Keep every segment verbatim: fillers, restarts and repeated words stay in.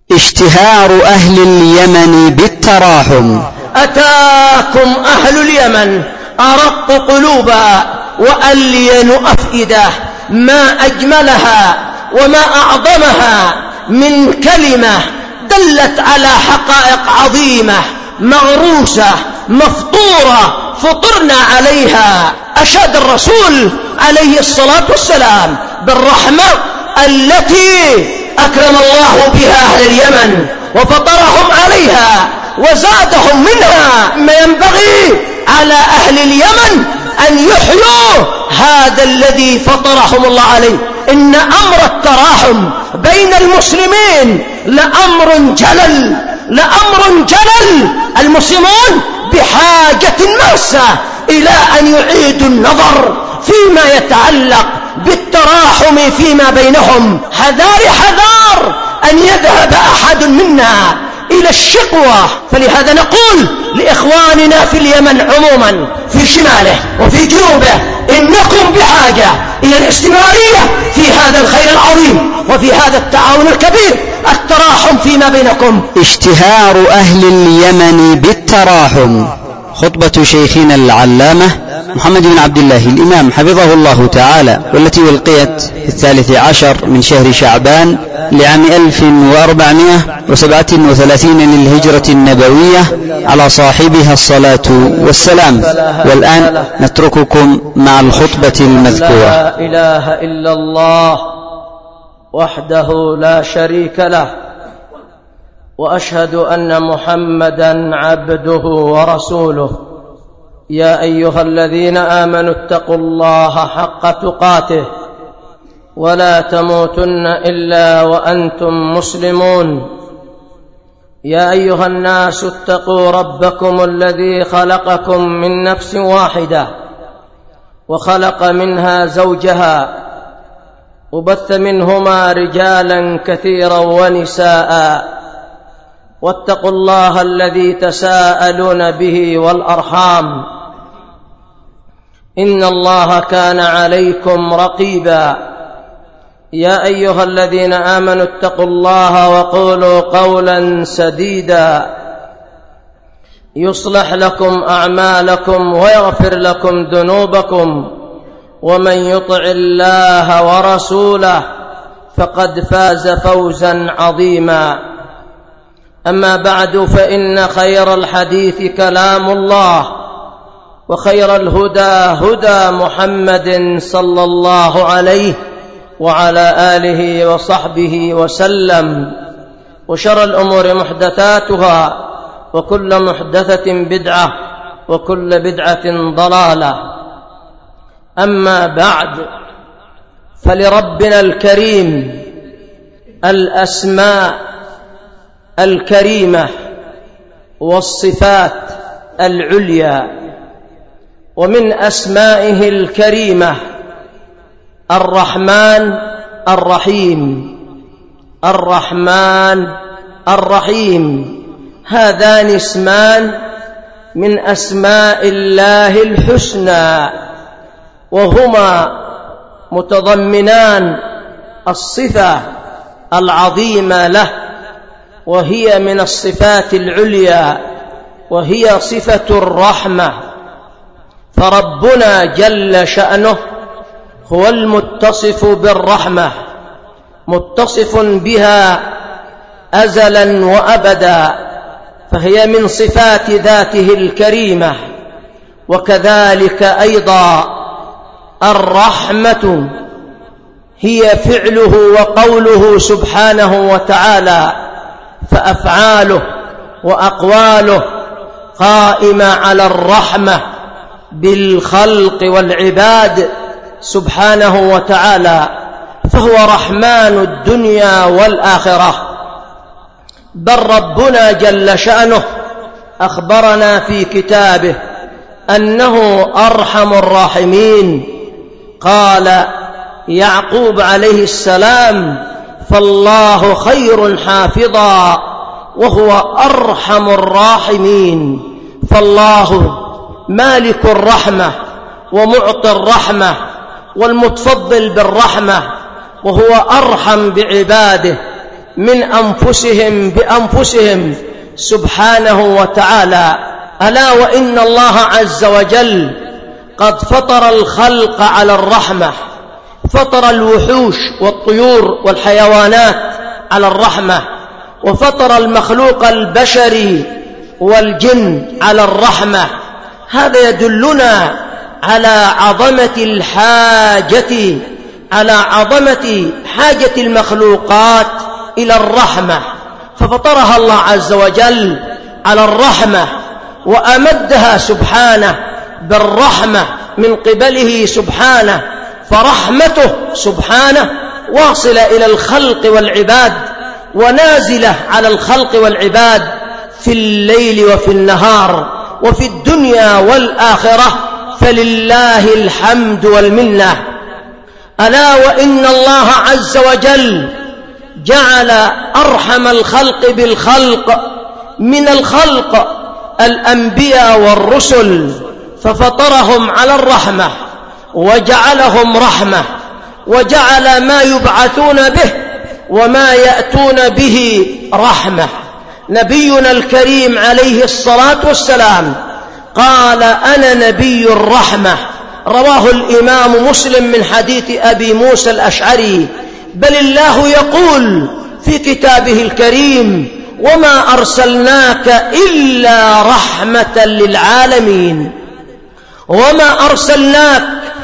اشتهار أهل اليمن بالتراحم. أتاكم أهل اليمن أرق قلوبا وألين أفئدة، ما أجملها وما أعظمها من كلمة دلت على حقائق عظيمة مغروسة مفطورة فطرنا عليها. أشاد الرسول عليه الصلاة والسلام بالرحمة التي أكرم الله بها أهل اليمن وفطرهم عليها وزادهم منها ما ينبغي على أهل اليمن أن يحيوا هذا الذي فطرهم الله عليه. إن أمر التراحم بين المسلمين لأمر جلل، لأمر جلل. المسلمون بحاجة ماسة إلى أن يعيدوا النظر فيما يتعلق بالتراحم فيما بينهم. حذار حذار أن يذهب أحد منا إلى الشقوة. فلهذا نقول لإخواننا في اليمن عموما في شماله وفي جنوبه إنكم بحاجة إلى الاستمرارية في هذا الخير العظيم وفي هذا التعاون الكبير، التراحم فيما بينكم. اشتهار أهل اليمن بالتراحم. خطبة شيخنا العلامة محمد بن عبد الله الإمام حفظه الله تعالى، والتي ألقيت في الثالث عشر من شهر شعبان لعام ألف وأربعمائة وسبعة وثلاثين للهجرة النبوية على صاحبها الصلاة والسلام. والآن نترككم مع الخطبة المذكورة. لا إله إلا الله وحده لا شريك له، وأشهد أن محمدا عبده ورسوله. يا أيها الذين آمنوا اتقوا الله حق تقاته ولا تموتن إلا وأنتم مسلمون. يا أيها الناس اتقوا ربكم الذي خلقكم من نفس واحدة وخلق منها زوجها وبث منهما رجالا كثيرا ونساء، واتقوا الله الذي تساءلون به والأرحام إن الله كان عليكم رقيبا. يا أيها الذين آمنوا اتقوا الله وقولوا قولا سديدا يصلح لكم أعمالكم ويغفر لكم ذنوبكم، ومن يطع الله ورسوله فقد فاز فوزا عظيما. أما بعد، فإن خير الحديث كلام الله، وخير الهدى هدى محمد صلى الله عليه وعلى آله وصحبه وسلم، وشر الأمور محدثاتها، وكل محدثة بدعة، وكل بدعة ضلالة. أما بعد، فلربنا الكريم الأسماء الكريمة والصفات العليا، ومن أسمائه الكريمة الرحمن الرحيم. الرحمن الرحيم هذان اسمان من أسماء الله الحسنى، وهما متضمنان الصفة العظيمة له، وهي من الصفات العليا، وهي صفة الرحمة. فربنا جل شأنه هو المتصف بالرحمة، متصف بها أزلا وأبدا، فهي من صفات ذاته الكريمة. وكذلك أيضا الرحمة هي فعله وقوله سبحانه وتعالى، فأفعاله وأقواله قائمة على الرحمة بالخلق والعباد سبحانه وتعالى، فهو رحمن الدنيا والآخرة. بل ربنا جل شأنه أخبرنا في كتابه أنه أرحم الراحمين. قال يعقوب عليه السلام: فالله خير حافظا وهو أرحم الراحمين. فالله مالك الرحمة ومعطي الرحمة والمتفضل بالرحمة، وهو أرحم بعباده من أنفسهم بأنفسهم سبحانه وتعالى. ألا وإن الله عز وجل قد فطر الخلق على الرحمة، فطر الوحوش والطيور والحيوانات على الرحمة، وفطر المخلوق البشري والجن على الرحمة. هذا يدلنا على عظمة الحاجة على عظمة حاجة المخلوقات إلى الرحمة، ففطرها الله عز وجل على الرحمة، وأمدها سبحانه بالرحمة من قبله سبحانه، فرحمته سبحانه واصلة إلى الخلق والعباد، ونازلة على الخلق والعباد في الليل وفي النهار وفي الدنيا والآخرة، فلله الحمد والمنة. ألا وإن الله عز وجل جعل أرحم الخلق بالخلق من الخلق الأنبياء والرسل، ففطرهم على الرحمة وجعلهم رحمة، وجعل ما يبعثون به وما يأتون به رحمة. نبينا الكريم عليه الصلاة والسلام قال: أنا نبي الرحمة، رواه الإمام مسلم من حديث أبي موسى الأشعري. بل الله يقول في كتابه الكريم: وما أرسلناك إلا رحمة للعالمين. وما أرسلناك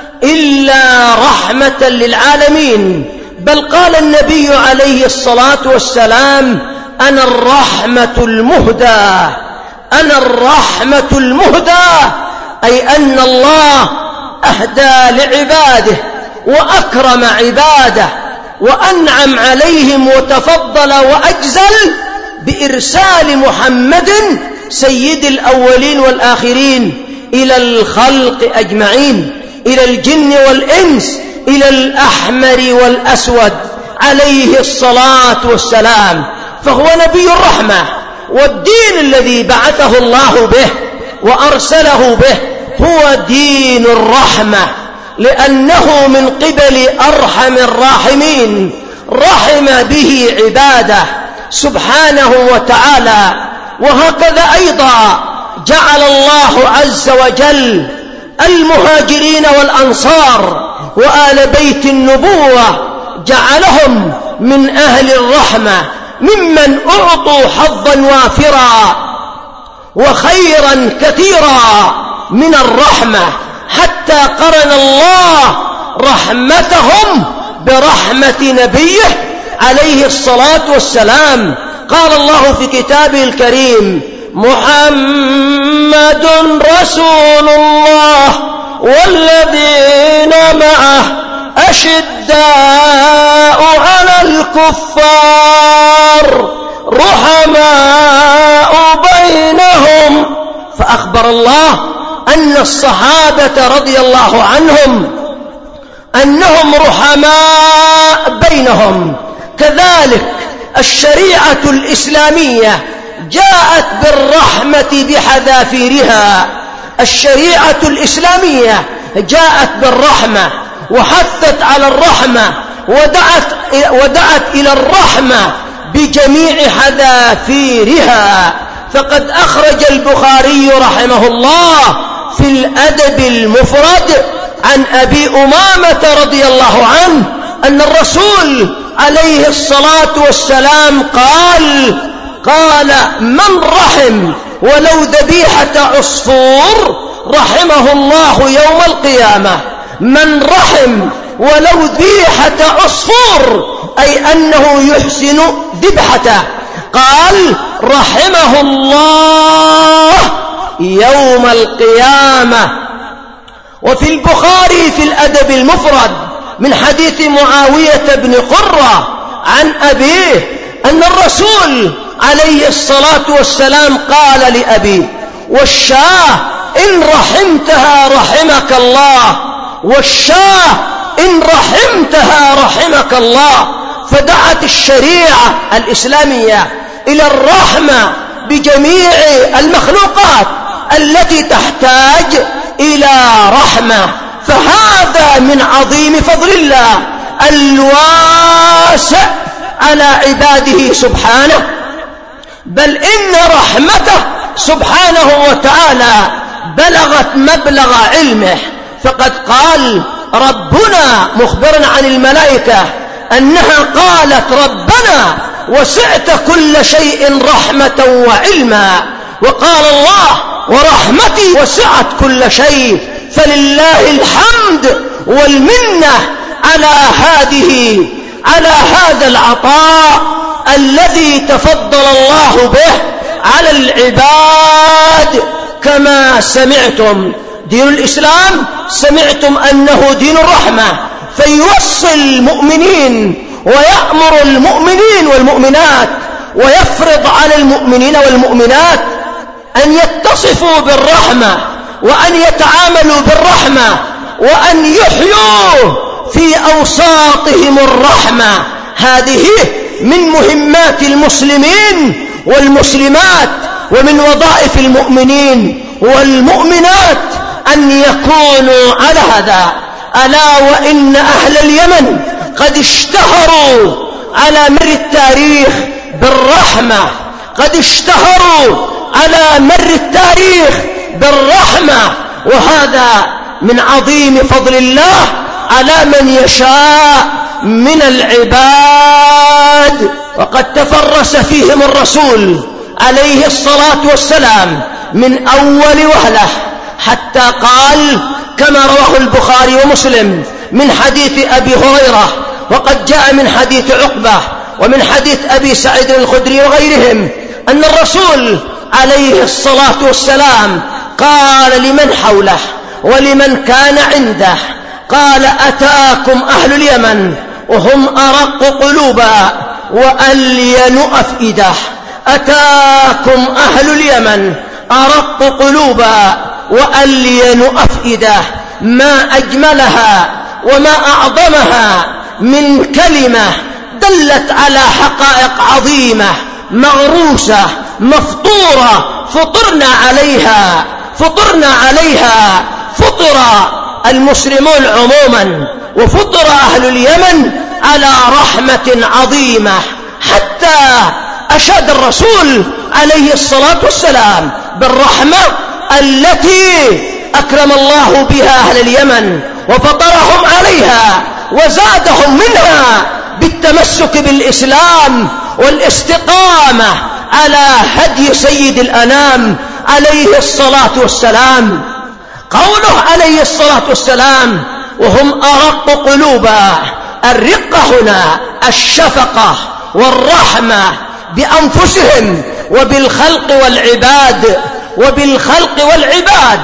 إلا رحمة للعالمين. بل قال النبي عليه الصلاة والسلام: أنا الرحمة المهدى، أنا الرحمة المهدى، أي أن الله أهدى لعباده وأكرم عباده وأنعم عليهم وتفضل وأجزل بإرسال محمد سيد الأولين والآخرين إلى الخلق أجمعين، إلى الجن والإنس، إلى الأحمر والأسود عليه الصلاة والسلام. فهو نبي الرحمة، والدين الذي بعثه الله به وأرسله به هو دين الرحمة، لأنه من قبل أرحم الراحمين، رحم به عباده سبحانه وتعالى. وهكذا أيضا جعل الله عز وجل المهاجرين والأنصار وآل بيت النبوة، جعلهم من أهل الرحمة، ممن أعطوا حظا وافرا وخيرا كثيرا من الرحمة، حتى قرن الله رحمتهم برحمة نبيه عليه الصلاة والسلام. قال الله في كتابه الكريم: محمد رسول الله والذين معه أشداء على الكفار رحماء بينهم. فأخبر الله أن الصحابة رضي الله عنهم أنهم رحماء بينهم. كذلك الشريعة الإسلامية جاءت بالرحمة بحذافيرها. الشريعة الإسلامية جاءت بالرحمة وحثت على الرحمة، ودعت, ودعت إلى الرحمة بجميع حذافيرها. فقد أخرج البخاري رحمه الله في الأدب المفرد عن أبي أمامة رضي الله عنه أن الرسول عليه الصلاة والسلام قال قال من رحم ولو ذبيحة عصفور رحمه الله يوم القيامة. من رحم ولو ذبيحة عصفور، أي أنه يحسن ذبحته، قال رحمه الله يوم القيامة. وفي البخاري في الأدب المفرد من حديث معاوية بن قرة عن أبيه أن الرسول عليه الصلاة والسلام قال لأبيه: والشاة إن رحمتها رحمك الله، والشاة إن رحمتها رحمك الله. فدعت الشريعة الإسلامية إلى الرحمة بجميع المخلوقات التي تحتاج إلى رحمة. فهذا من عظيم فضل الله الواسع على عباده سبحانه، بل إن رحمته سبحانه وتعالى بلغت مبلغ علمه، فقد قال ربنا مخبرا عن الملائكة أنها قالت ربنا وسعت كل شيء رحمة وعلما، وقال الله ورحمتي وسعت كل شيء، فلله الحمد والمنة على هذه على هذا العطاء الذي تفضل الله به على العباد. كما سمعتم دين الإسلام سمعتم أنه دين الرحمة، فيوصي المؤمنين ويأمر المؤمنين والمؤمنات ويفرض على المؤمنين والمؤمنات أن يتصفوا بالرحمة وأن يتعاملوا بالرحمة وأن يحيوا في أوساطهم الرحمة. هذه من مهمات المسلمين والمسلمات ومن وظائف المؤمنين والمؤمنات أن يكونوا على هذا. ألا وإن أهل اليمن قد اشتهروا على مر التاريخ بالرحمة، قد اشتهروا على مر التاريخ بالرحمة، وهذا من عظيم فضل الله على من يشاء من العباد. وقد تفرس فيهم الرسول عليه الصلاة والسلام من أول وهلة، حتى قال كما رواه البخاري ومسلم من حديث أبي هريرة، وقد جاء من حديث عقبة ومن حديث أبي سعيد الخدري وغيرهم، أن الرسول عليه الصلاة والسلام قال لمن حوله ولمن كان عنده، قال أتاكم أهل اليمن وهم أرق قلوبا وألين أفئدة. أتاكم أهل اليمن أرق قلوبا وألين أفئدة، ما أجملها وما أعظمها من كلمة دلت على حقائق عظيمة مغروسة مفطورة فطرنا عليها فطرنا عليها فطر المسلمون عموما وفطر أهل اليمن على رحمة عظيمة، حتى أشاد الرسول عليه الصلاة والسلام بالرحمة التي أكرم الله بها أهل اليمن وفطرهم عليها وزادهم منها بالتمسك بالإسلام والاستقامة على هدي سيد الأنام عليه الصلاة والسلام. قوله عليه الصلاة والسلام وهم أرق قلوبا، الرقة هنا الشفقة والرحمة بأنفسهم وبالخلق والعباد وبالخلق والعباد.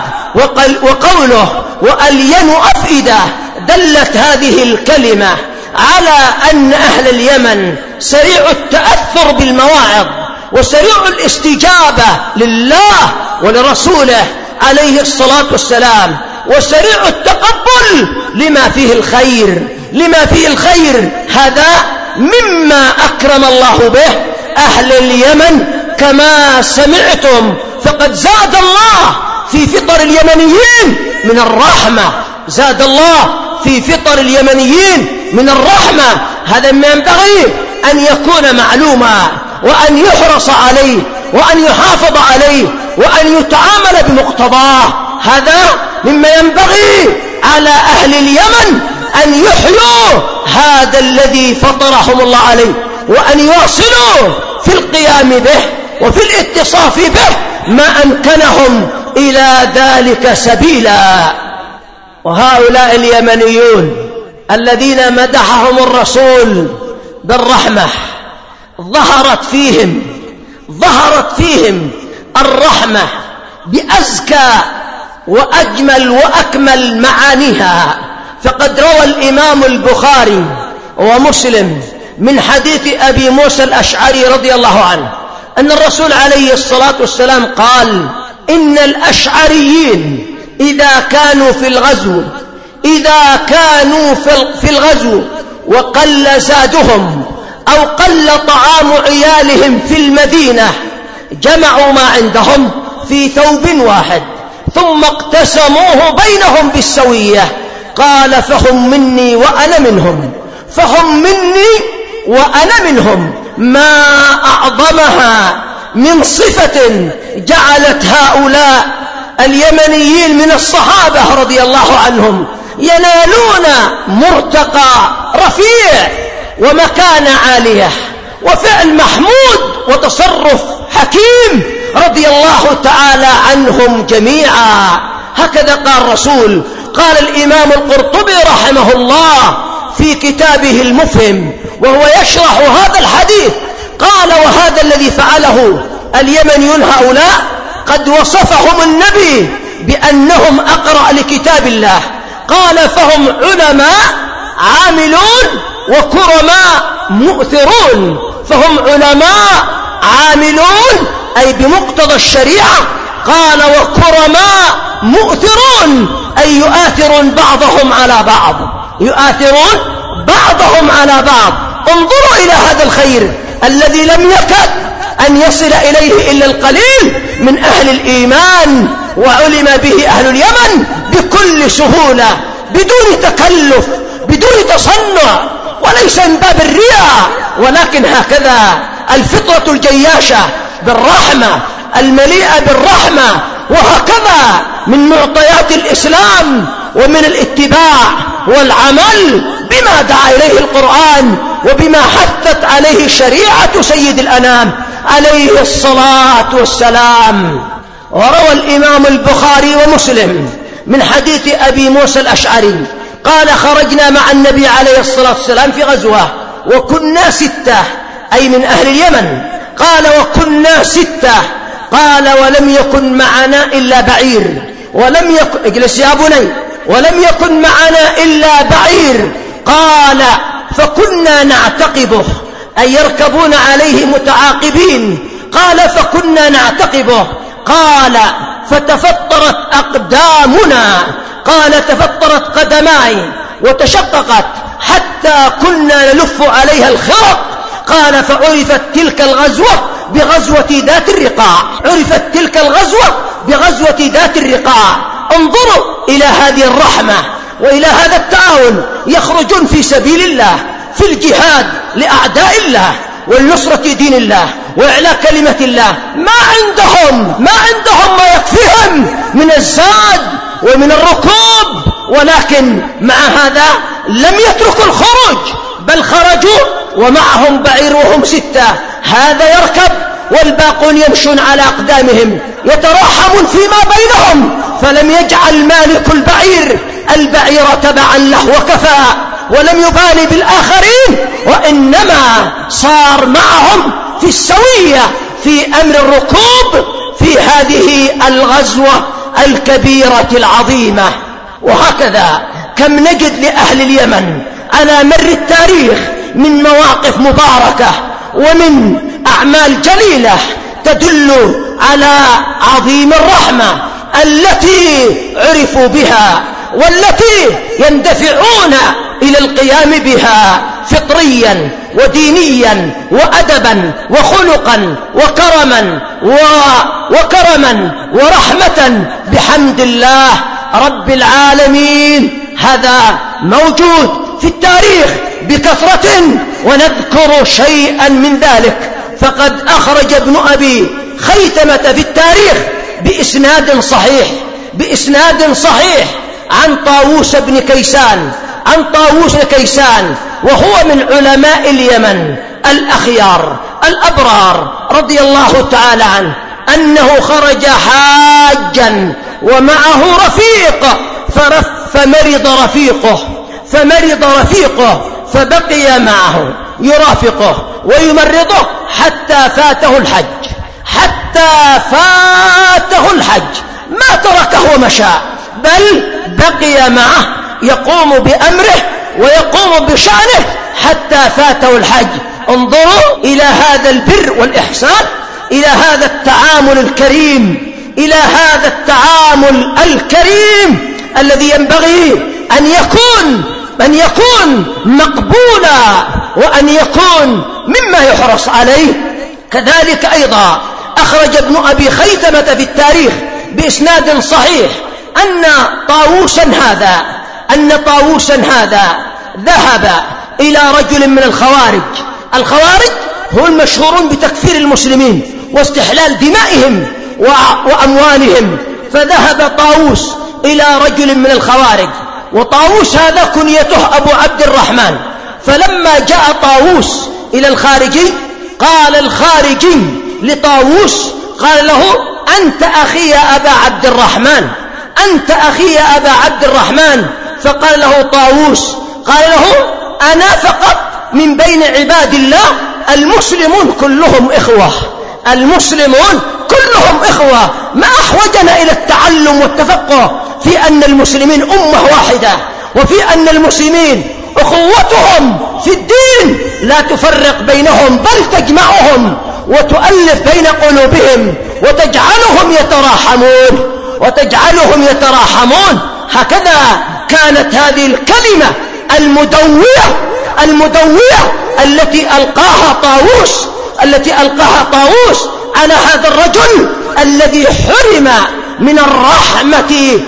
وقوله وألين أفئدة دلت هذه الكلمة على أن أهل اليمن سريع التأثر بالمواعظ وسريع الاستجابة لله ولرسوله عليه الصلاة والسلام، وسريع التقبل لما فيه الخير لما فيه الخير. هذا مما أكرم الله به أهل اليمن كما سمعتم، فقد زاد الله في فطر اليمنيين من الرحمة، زاد الله في فطر اليمنيين من الرحمة. هذا ما ينبغي أن يكون معلوما وأن يحرص عليه وأن يحافظ عليه وأن يتعامل بمقتضاه. هذا مما ينبغي على أهل اليمن أن يحيوا هذا الذي فطرهم الله عليه، وأن يواصلوا في القيام به وفي الاتصاف به ما أمكنهم إلى ذلك سبيلا. وهؤلاء اليمنيون الذين مدحهم الرسول بالرحمة ظهرت فيهم ظهرت فيهم الرحمة بأزكى وأجمل وأكمل معانيها. فقد روى الإمام البخاري ومسلم من حديث أبي موسى الأشعري رضي الله عنه أن الرسول عليه الصلاة والسلام قال إن الأشعريين إذا كانوا في الغزو إذا كانوا في الغزو وقل زادهم أو قل طعام عيالهم في المدينة جمعوا ما عندهم في ثوب واحد ثم اقتسموه بينهم بالسوية. قال فهم مني وأنا منهم فهم مني وأنا منهم. ما أعظمها من صفة جعلت هؤلاء اليمنيين من الصحابة رضي الله عنهم ينالون مرتقى رفيع ومكان عالية وفعل محمود وتصرف حكيم رضي الله تعالى عنهم جميعا. هكذا قال الرسول. قال الإمام القرطبي رحمه الله في كتابه المفهم وهو يشرح هذا الحديث، قال: وهذا الذي فعله اليمنيون هؤلاء قد وصفهم النبي بأنهم أقرأ لكتاب الله. قال: فهم علماء عاملون وكرماء مؤثرون. فهم علماء عاملون أي بمقتضى الشريعة. قال: وكرماء مؤثرون أي يؤثرون بعضهم على بعض، يؤثرون بعضهم على بعض. انظروا إلى هذا الخير الذي لم يكد أن يصل إليه إلا القليل من أهل الإيمان، وعلم به أهل اليمن بكل سهولة بدون تكلف بدون تصنع، وليس من باب الرياء، ولكن هكذا الفطرة الجياشة بالرحمة المليئة بالرحمة. وهكذا من معطيات الإسلام ومن الاتباع والعمل بما دعا إليه القرآن وبما حثت عليه شريعة سيد الأنام عليه الصلاة والسلام. وروى الإمام البخاري ومسلم من حديث أبي موسى الأشعري قال: خرجنا مع النبي عليه الصلاة والسلام في غزوة وكنا ستة، أي من أهل اليمن. قال: وكنا ستة. قال: ولم يكن معنا إلا بعير، ولم يكن اجلس يا بني ولم يكن معنا إلا بعير. قال: فكنا نعتقبه، أي يركبون عليه متعاقبين. قال: فكنا نعتقبه. قال: فتفطرت أقدامنا. قال: تفطرت قدماي وتشققت حتى كنا نلف عليها الخرق. قال: فعرفت تلك الغزوة بغزوة ذات الرقاع. عرفت تلك الغزوة بغزوة ذات الرقاع. انظروا إلى هذه الرحمة وإلى هذا التعاون. يخرجون في سبيل الله في الجهاد لأعداء الله والنصرة دين الله وإعلاء كلمة الله. ما عندهم ما عندهم ما يكفيهم من الزاد ومن الركوب، ولكن مع هذا لم يتركوا الخروج، بل خرجوا ومعهم بعير وهم ستة. هذا يركب والباقون يمشون على أقدامهم يتراحمون فيما بينهم، فلم يجعل مالك البعير البعير تبعا له وكفى، ولم يبالي بالآخرين، وإنما صار معهم في السوية في أمر الركوب في هذه الغزوة الكبيرة العظيمة. وهكذا كم نجد لأهل اليمن على مر التاريخ من مواقف مباركة ومن أعمال جليلة تدل على عظيم الرحمة التي عرفوا بها والتي يندفعون إلى القيام بها فطريا ودينيا وأدبا وخلقا وكرما و... وكرما ورحمة بحمد الله رب العالمين. هذا موجود في التاريخ بكثرة، ونذكر شيئا من ذلك. فقد أخرج ابن أبي خيثمة في التاريخ بإسناد صحيح بإسناد صحيح عن طاووس بن كيسان عن طاووس بن كيسان وهو من علماء اليمن الأخيار الأبرار رضي الله تعالى عنه، أنه خرج حاجا ومعه رفيق فمرض رفيقه فمرض رفيقه فبقي معه يرافقه ويمرضه حتى فاته الحج حتى فاته الحج ما تركه ومشى، بل بقي معه يقوم بأمره ويقوم بشأنه حتى فاته الحج. انظروا إلى هذا البر والإحسان، إلى هذا التعامل الكريم إلى هذا التعامل الكريم الذي ينبغي أن يكون أن يكون مقبولا وأن يكون مما يحرص عليه. كذلك أيضا أخرج ابن أبي خيثمة في التاريخ بإسناد صحيح أن طاووسا هذا أن طاووسا هذا ذهب إلى رجل من الخوارج الخوارج هم المشهورون بتكفير المسلمين واستحلال دمائهم وأموالهم. فذهب طاووس إلى رجل من الخوارج، وطاووس هذا كنيته أبو عبد الرحمن. فلما جاء طاووس إلى الخارجي قال الخارجي لطاووس، قال له: أنت أخي يا أبا عبد الرحمن، أنت أخي يا أبا عبد الرحمن. فقال له طاووس، قال له: أنا فقط من بين عباد الله، المسلمون كلهم إخوة، المسلمون كلهم إخوة، ما أحوجنا إلى التعلم والتفقه في أن المسلمين أمة واحدة، وفي أن المسلمين أخوتهم في الدين لا تفرق بينهم بل تجمعهم وتؤلف بين قلوبهم وتجعلهم يتراحمون وتجعلهم يتراحمون. هكذا كانت هذه الكلمة المدوية المدوية التي ألقاها طاووس التي ألقاها طاووس على هذا الرجل الذي حرم من الرحمة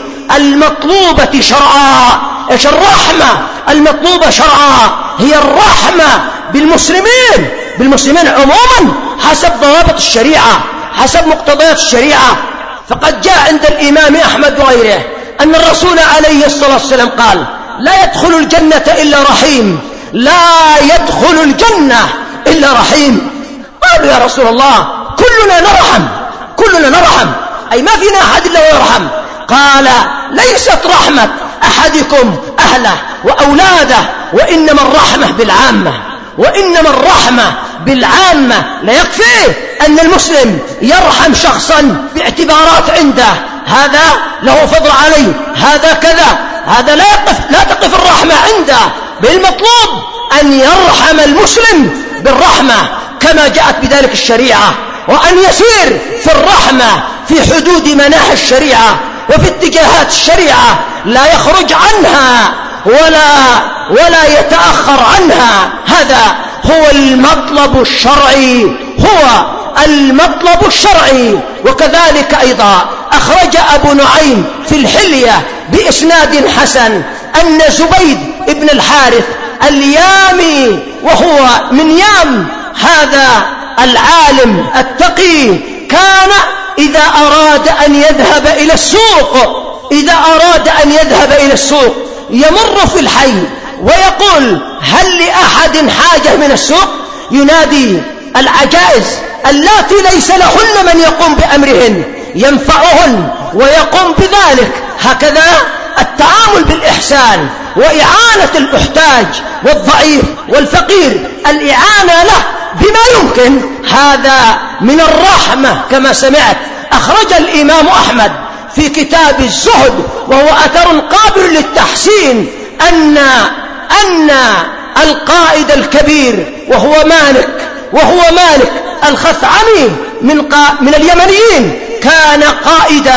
المطلوبة شرعا. إيش الرحمة المطلوبة شرعا؟ هي الرحمة بالمسلمين بالمسلمين عموما حسب ضوابط الشريعة، حسب مقتضيات الشريعة. فقد جاء عند الإمام أحمد وغيره أن الرسول عليه الصلاة والسلام قال: لا يدخل الجنة إلا رحيم، لا يدخل الجنة إلا رحيم. قالوا: يا رسول الله، كلنا نرحم كلنا نرحم أي ما فينا أحد إلا ويرحم. قال: ليست رحمة أحدكم أهله وأولاده، وإنما الرحمة بالعامة وإنما الرحمة بالعامة. لا يكفي أن المسلم يرحم شخصا باعتبارات عنده، هذا له فضل عليه، هذا كذا، هذا لا يقف لا تقف الرحمة عنده، بالمطلوب أن يرحم المسلم بالرحمة كما جاءت بذلك الشريعة، وأن يسير في الرحمة في حدود مناهج الشريعة وفي اتجاهات الشريعة، لا يخرج عنها ولا ولا يتأخر عنها. هذا هو المطلب الشرعي هو المطلب الشرعي. وكذلك أيضا أخرج أبو نعيم في الحلية بإسناد حسن أن زبيد ابن الحارث اليامي، وهو من يام هذا العالم التقي، كان إذا أراد أن يذهب إلى السوق إذا أراد أن يذهب إلى السوق يمر في الحي ويقول: هل لأحد حاجة من السوق؟ ينادي العجائز اللاتي ليس لهن من يقوم بأمرهن ينفعهن ويقوم بذلك. هكذا التعامل بالإحسان وإعانة المحتاج والضعيف والفقير، الإعانة له بما يمكن، هذا من الرحمة كما سمعت. أخرج الإمام أحمد في كتاب الزهد، وهو أثر قابل للتحسين، أن أن القائد الكبير وهو مالك وهو مالك الخثعمي من من اليمنيين، كان قائدا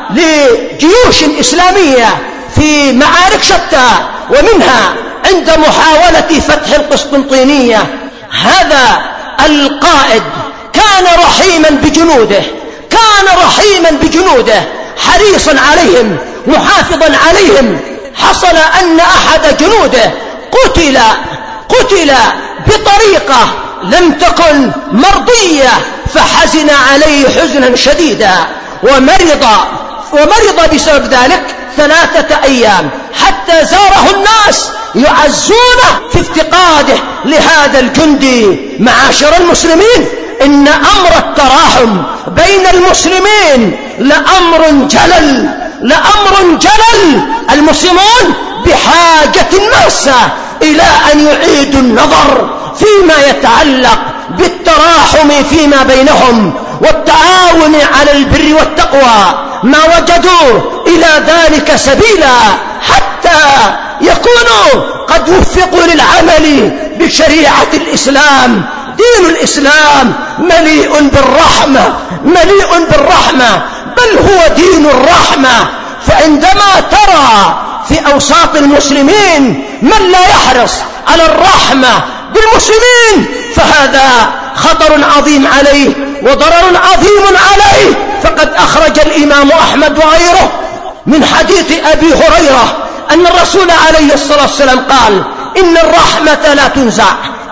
لجيوش إسلامية في معارك شتى، ومنها عند محاولة فتح القسطنطينية. هذا القائد كان رحيما بجنوده كان رحيما بجنوده حريصا عليهم محافظا عليهم. حصل أن أحد جنوده قتل قتل بطريقة لم تكن مرضية، فحزن عليه حزنا شديدا ومرض ومرض بسبب ذلك ثلاثة أيام، حتى زاره الناس يعزونه في افتقاده لهذا الجندي. معاشر المسلمين، إن أمر التراحم بين المسلمين لأمر جلل لأمر جلل المسلمون بحاجة ماسة إلى أن يعيدوا النظر فيما يتعلق بالتراحم فيما بينهم والتعاون على البر والتقوى، ما وجدوا إلى ذلك سبيلا حتى يكونوا قد وفقوا للعمل بشريعة الإسلام. دين الإسلام مليء بالرحمة مليء بالرحمة بل هو دين الرحمة. فعندما ترى في أوساط المسلمين من لا يحرص على الرحمة بالمسلمين، فهذا خطر عظيم عليه وضرر عظيم عليه. فقد أخرج الإمام أحمد وغيره من حديث أبي هريرة أن الرسول عليه الصلاة والسلام قال: إن الرحمة لا تنزع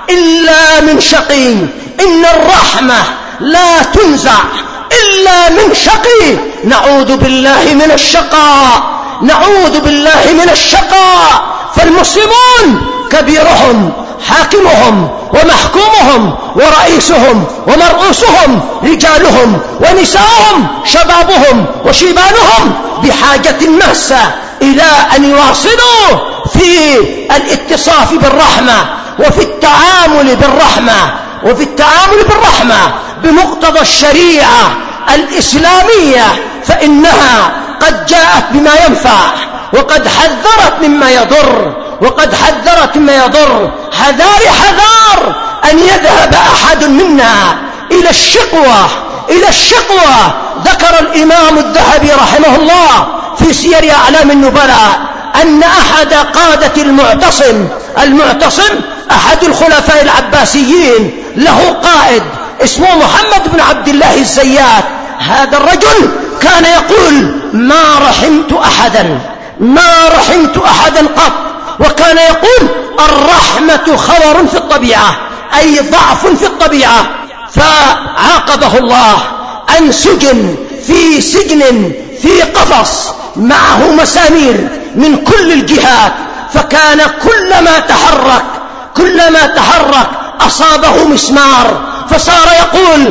إلا من شقي، إن الرحمة لا تنزع إلا من شقي. نعوذ بالله من الشقاء، نعوذ بالله من الشقاء. فالمسلمون كبيرهم حاكمهم ومحكومهم ورئيسهم ومرؤوسهم، رجالهم ونساءهم، شبابهم وشيبانهم، بحاجة ماسة إلى أن يواصلوا في الاتصاف بالرحمة وفي التعامل بالرحمة وفي التعامل بالرحمة بمقتضى الشريعة الإسلامية، فإنها قد جاءت بما ينفع وقد حذرت مما يضر، وقد حذرت مما يضر. حذار حذار أن يذهب أحد منا إلى الشقوة إلى الشقوة. ذكر الإمام الذهبي رحمه الله في سير أعلام النبلاء أن أحد قادة المعتصم المعتصم أحد الخلفاء العباسيين له قائد اسمه محمد بن عبد الله الزيات. هذا الرجل كان يقول: ما رحمت أحدا ما رحمت أحدا قط. وكان يقول: الرحمة خور في الطبيعة، أي ضعف في الطبيعة. فعاقبه الله أن سجن في سجن في قفص معه مسامير من كل الجهات، فكان كلما تحرك كلما تحرك أصابه مسمار، فصار يقول: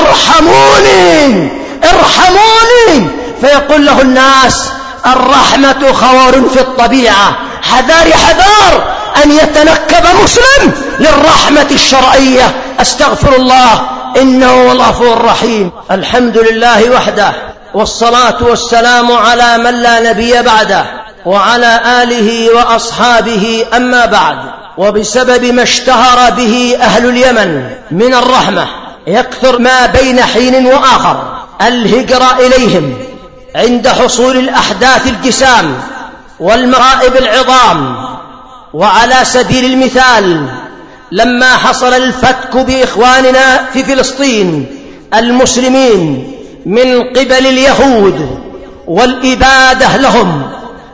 ارحموني ارحموني. فيقول له الناس: الرحمة خور في الطبيعة. حذار حذار أن يتنكب مسلم للرحمة الشرعية. أستغفر الله إنه هو الغفور الرحيم. الحمد لله وحده، والصلاة والسلام على من لا نبي بعده، وعلى آله وأصحابه. أما بعد، وبسبب ما اشتهر به أهل اليمن من الرحمة يكثر ما بين حين وآخر الهجرة إليهم عند حصول الأحداث الجسام والمرائب العظام. وعلى سبيل المثال، لما حصل الفتك بإخواننا في فلسطين المسلمين من قبل اليهود والإبادة لهم،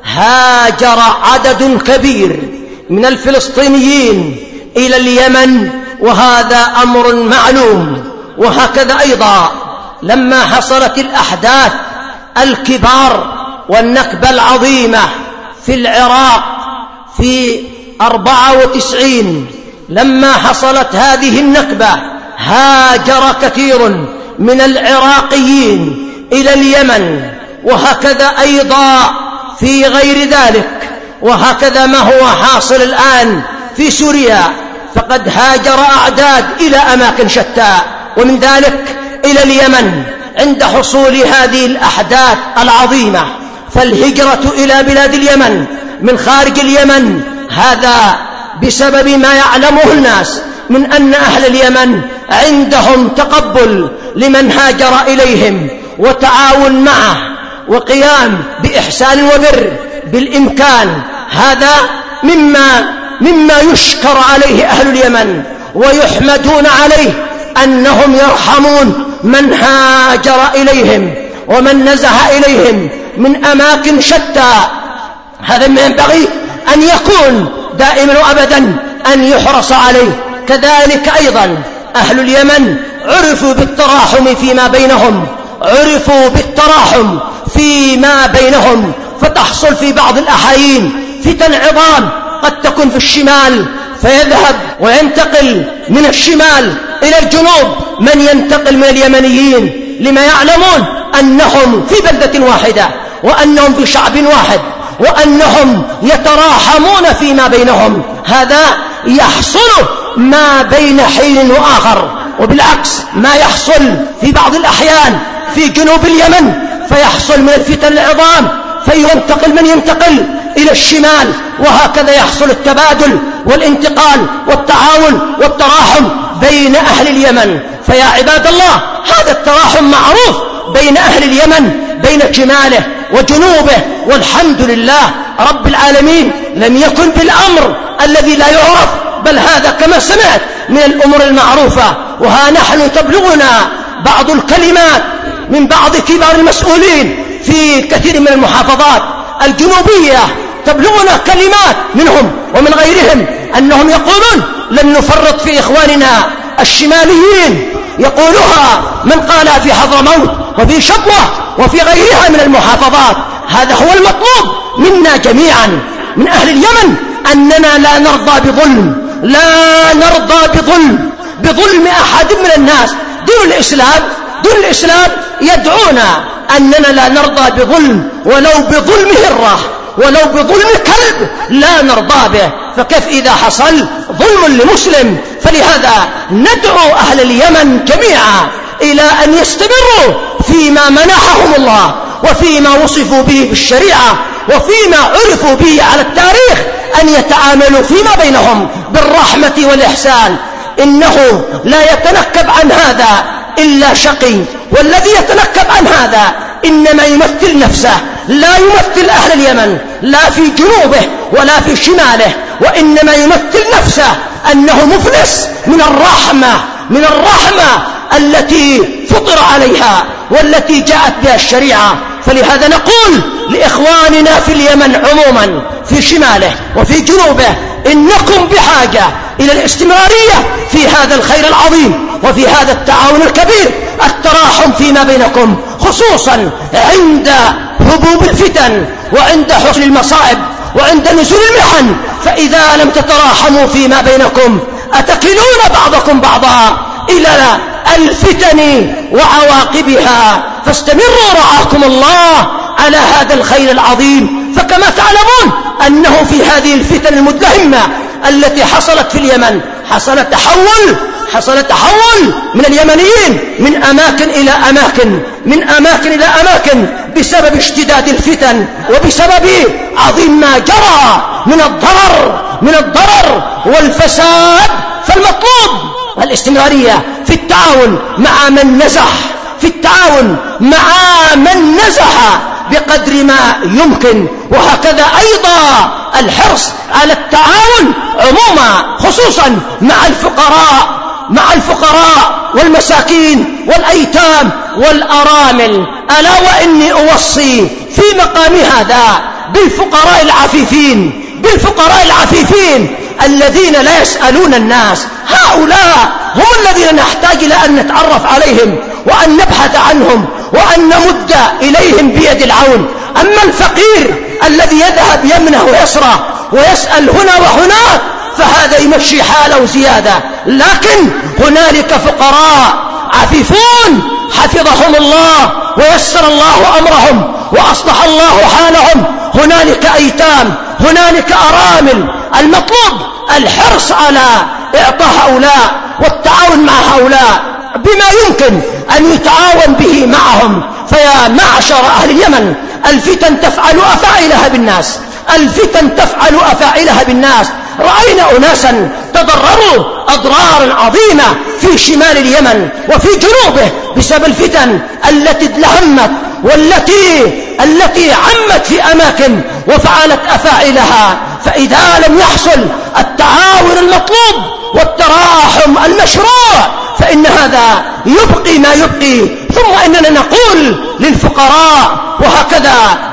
هاجر عدد كبير من الفلسطينيين إلى اليمن، وهذا أمر معلوم. وهكذا أيضا لما حصلت الأحداث الكبار والنكبة العظيمة في العراق في أربعة وتسعين، لما حصلت هذه النكبة هاجر كثير من العراقيين إلى اليمن، وهكذا أيضا في غير ذلك. وهكذا ما هو حاصل الآن في سوريا، فقد هاجر أعداد إلى أماكن شتى، ومن ذلك إلى اليمن عند حصول هذه الأحداث العظيمة. فالهجرة إلى بلاد اليمن من خارج اليمن هذا بسبب ما يعلمه الناس من أن أهل اليمن عندهم تقبل لمن هاجر إليهم وتعاون معه وقيام بإحسان وبر بالإمكان. هذا مما مما يشكر عليه أهل اليمن ويحمدون عليه، أنهم يرحمون من هاجر إليهم ومن نزح إليهم من أماكن شتى. هذا ما ينبغي أن يكون دائما وأبدا أن يحرص عليه. كذلك أيضا أهل اليمن عرفوا بالتراحم فيما بينهم عرفوا بالتراحم فيما بينهم فتحصل في بعض الأحايين فتن عظام قد تكون في الشمال، فيذهب وينتقل من الشمال إلى الجنوب من ينتقل من اليمنيين، لما يعلمون أنهم في بلدة واحدة وأنهم في شعب واحد وأنهم يتراحمون فيما بينهم. هذا يحصل ما بين حين وآخر، وبالعكس ما يحصل في بعض الأحيان في جنوب اليمن فيحصل من الفتن العظام فينتقل من ينتقل إلى الشمال، وهكذا يحصل التبادل والانتقال والتعاون والتراحم بين أهل اليمن. فيا عباد الله، هذا التراحم معروف بين أهل اليمن بين شماله وجنوبه، والحمد لله رب العالمين لم يكن بالأمر الذي لا يعرف، بل هذا كما سمعت من الأمور المعروفة. وها نحن تبلغنا بعض الكلمات من بعض كبار المسؤولين في كثير من المحافظات الجنوبية تبلغنا كلمات منهم ومن غيرهم أنهم يقولون لن نفرط في إخواننا الشماليين، يقولها من قالها في حضرموت وفي شطوة وفي غيرها من المحافظات. هذا هو المطلوب منا جميعا من أهل اليمن، أننا لا نرضى بظلم، لا نرضى بظلم بظلم أحد من الناس. دين الإسلام دين الإسلام يدعونا أننا لا نرضى بظلم، ولو بظلم هرة ولو بظلم كلب لا نرضى به، فكيف إذا حصل ظلم لمسلم؟ فلهذا ندعو أهل اليمن جميعا إلى أن يستمروا فيما منحهم الله وفيما وصفوا به في الشريعة وفيما عرفوا به على التاريخ، أن يتعاملوا فيما بينهم بالرحمة والإحسان. إنه لا يتنكب عن هذا إلا شقي، والذي يتنكب عن هذا إنما يمثل نفسه، لا يمثل أهل اليمن لا في جنوبه ولا في شماله، وإنما يمثل نفسه أنه مفلس من الرحمة من الرحمة التي فطر عليها والتي جاءت بها الشريعة. فلهذا نقول لإخواننا في اليمن عموما في شماله وفي جنوبه إنكم بحاجة إلى الاستمرارية في هذا الخير العظيم وفي هذا التعاون الكبير، التراحم فيما بينكم، خصوصا عند هبوب الفتن وعند حصول المصائب وعند نزول المحن. فإذا لم تتراحموا فيما بينكم أتكلون بعضكم بعضا إلى الفتن وعواقبها. فاستمروا رعاكم الله على هذا الخير العظيم. فكما تعلمون أنه في هذه الفتن المدلهمة التي حصلت في اليمن حصل تحول حصل تحول من اليمنيين من أماكن إلى أماكن من أماكن إلى أماكن بسبب اشتداد الفتن وبسبب عظيم ما جرى من الضرر من الضرر والفساد. فالمطلوب الاستمرارية في التعاون مع من نزح في التعاون مع من نزح بقدر ما يمكن، وهكذا أيضا الحرص على التعاون عموما خصوصا مع الفقراء مع الفقراء والمساكين والأيتام والأرامل. ألا وإني أوصي في مقام هذا بالفقراء العفيفين بالفقراء العفيفين الذين لا يسألون الناس. هؤلاء هم الذين نحتاج إلى أن نتعرف عليهم وأن نبحث عنهم وأن نمد إليهم بيد العون. أما الفقير الذي يذهب يمنه ويسرى ويسأل هنا وهناك فهذا يمشي حاله زيادة. لكن هنالك فقراء عفيفون حفظهم الله ويسر الله أمرهم وأصلح الله حالهم، هنالك أيتام هنالك أرامل. المطلوب الحرص على إعطاء هؤلاء والتعاون مع هؤلاء بما يمكن أن يتعاون به معهم. فيا معشر أهل اليمن، الفتن تفعل أفاعلها بالناس الفتن تفعل أفاعلها بالناس. رأينا أناسا تضرروا أضرارا عظيمة في شمال اليمن وفي جنوبه بسبب الفتن التي ادلهمت والتي التي عمت في أماكن وفعلت أفاعلها. فإذا لم يحصل التعاون المطلوب والتراحم المشروع فإن هذا يبقي ما يبقي. ثم إننا نقول للفقراء وهكذا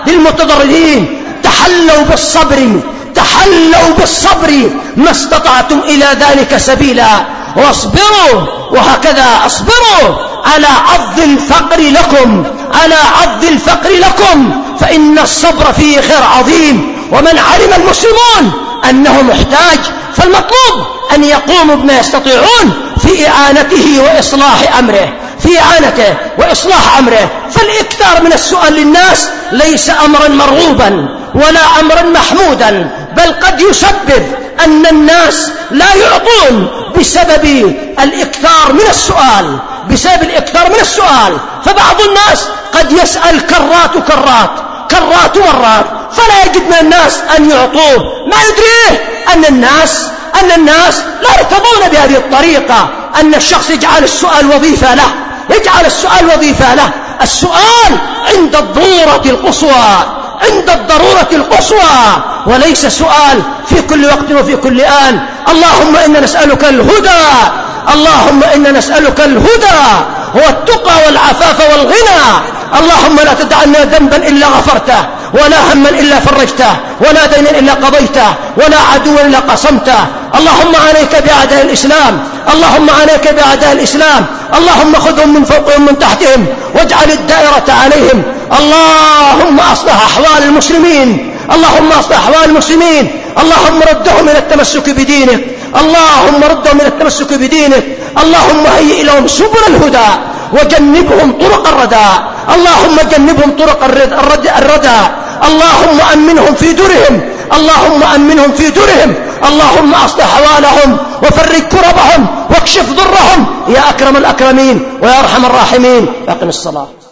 للمتضررين تحلوا بالصبر تحلوا بالصبر ما استطعتم إلى ذلك سبيلا، واصبروا وهكذا اصبروا على عض الفقر لكم على عض الفقر لكم فإن الصبر فيه خير عظيم. ومن علم المسلمون أنه محتاج فالمطلوب أن يقوموا بما يستطيعون في إعانته وإصلاح أمره في إعانته وإصلاح أمره. فالإكثار من السؤال للناس ليس أمرا مرغوبا ولا أمرا محمودا، بل قد يسبب أن الناس لا يعطون بسبب الإكثار من السؤال بسبب الإكثار من السؤال. فبعض الناس قد يسأل كرات كرات كرات مرات فلا يجد من الناس أن يعطوه، ما يدريه أن الناس أن الناس لا يرتضون بهذه الطريقة، أن الشخص يجعل السؤال وظيفة له يجعل السؤال وظيفة له. السؤال عند الضرورة القصوى عند الضرورة القصوى وليس سؤال في كل وقت وفي كل آن. اللهم إنا نسألك الهدى اللهم إنا نسألك الهدى والتقى والعفاف والغنى. اللهم لا تدع لنا ذنبا إلا غفرته ولا هما إلا فرجته، ولا دينا إلا قضيته، ولا عدوا إلا قصمته. اللهم عليك بأعداء الإسلام، اللهم عليك بأعداء الإسلام، اللهم خذهم من فوقهم من تحتهم واجعل الدائرة عليهم. اللهم أصلح أحوال المسلمين، اللهم أصلح أحوال المسلمين، اللهم ردهم إلى التمسك بدينك، اللهم ردهم إلى التمسك بدينك، اللهم هيئ لهم سبل الهدى وجنبهم طرق الردى، اللهم جنبهم طرق الردى، اللهم أمنهم في درهم، اللهم أمنهم في درهم، اللهم أصلح أحوالهم وفرج كربهم واكشف ضرهم يا أكرم الأكرمين ويا أرحم الراحمين. أقم الصلاة.